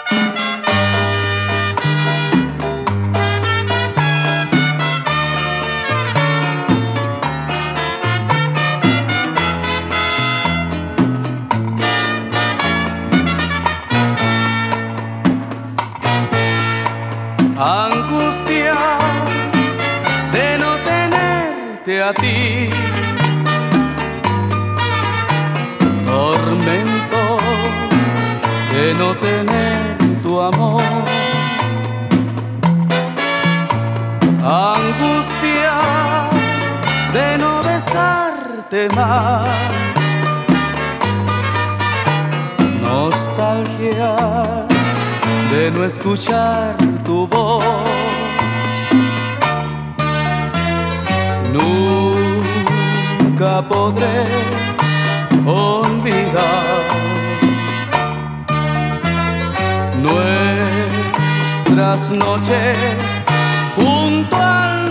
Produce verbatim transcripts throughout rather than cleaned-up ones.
Angustia de no tenerte a ti, tormento de no tener tu amor, angustia de no besarte más, nostalgia de no escuchar tu voz. Nunca podré olvidar nuestras noches junto al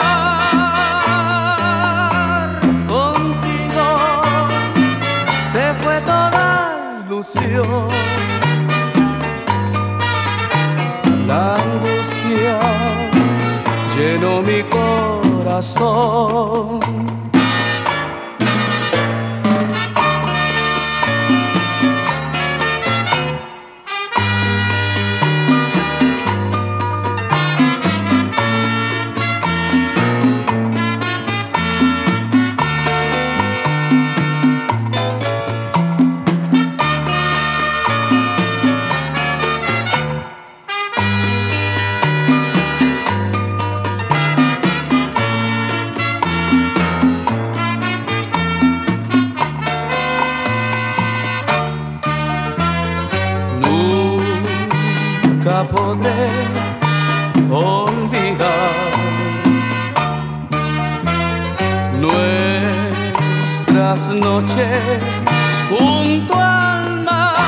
mar. Contigo se fue toda ilusión, la angustia llenó mi corazón. Nunca podré olvidar nuestras noches junto al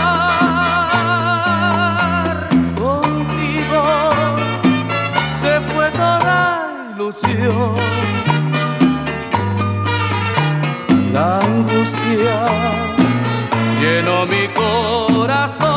mar. Contigo se fue toda ilusión, la angustia llenó mi corazón.